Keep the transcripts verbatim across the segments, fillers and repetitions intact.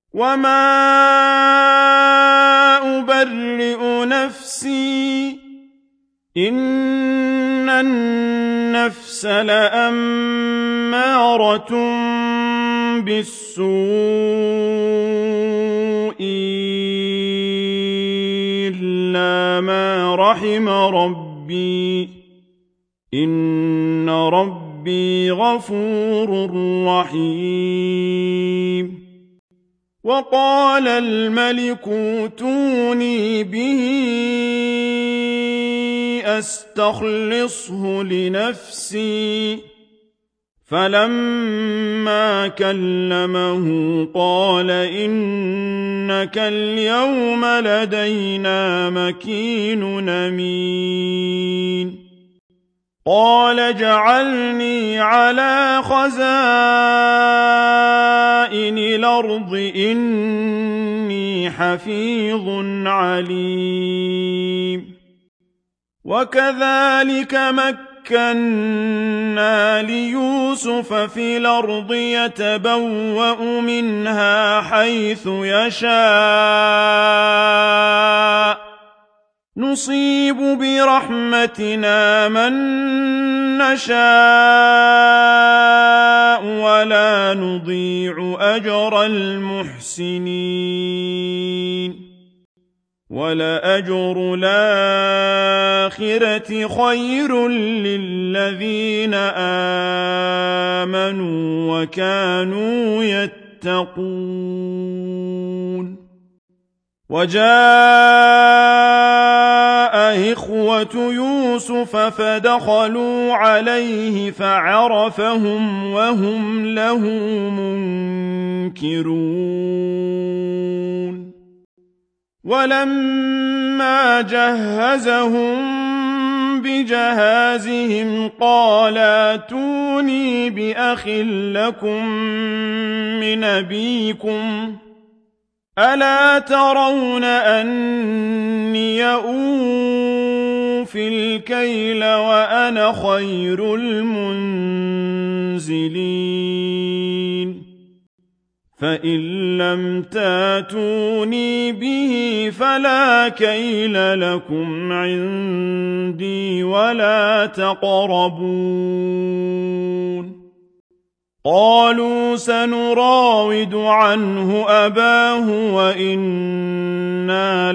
وما أبرئ نفسي إن النفس لأمارة بالسوء إلا ما رحم ربي إن ربي غفور رحيم وقال الملك ائتوني به أستخلصه لنفسي فلما كلمه قال إنك اليوم لدينا مكين أمين قال اجعلني على خزائن الأرض إني حفيظ عليم وكذلك مكنا ليوسف في الأرض يتبوأ منها حيث يشاء نصيب برحمتنا من نشاء ولا نضيع أجر المحسنين ولأجر الآخرة خير للذين آمنوا وكانوا يتقون وجاء إخوة يوسف فدخلوا عليه فعرفهم وهم له منكرون ولما جهزهم بجهازهم قال ائتوني بأخ لكم من أبيكم ألا ترون أني أوفي الكيل وأنا خير المنزلين فإن لم تاتوني به فلا كيل لكم عندي ولا تقربون قالوا سنراود عنه أباه وإنا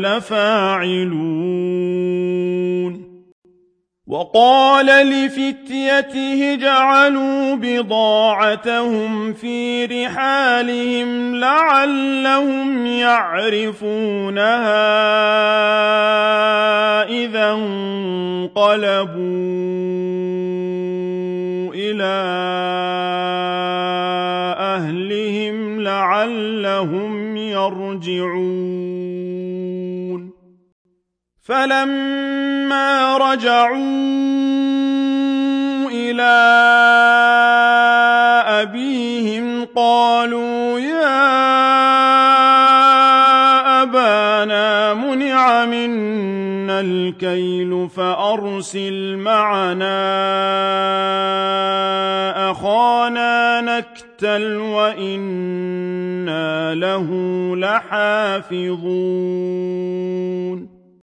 لفاعلون وقال لفتيته جعلوا بضاعتهم في رحالهم لعلهم يعرفونها إذا انقلبوا إلى أهلهم لعلهم يرجعون فلما رجعوا إلى أبيهم قالوا يا أبانا منع منا الكيل فأرسل معنا أخانا نكتل وإنا له لحافظون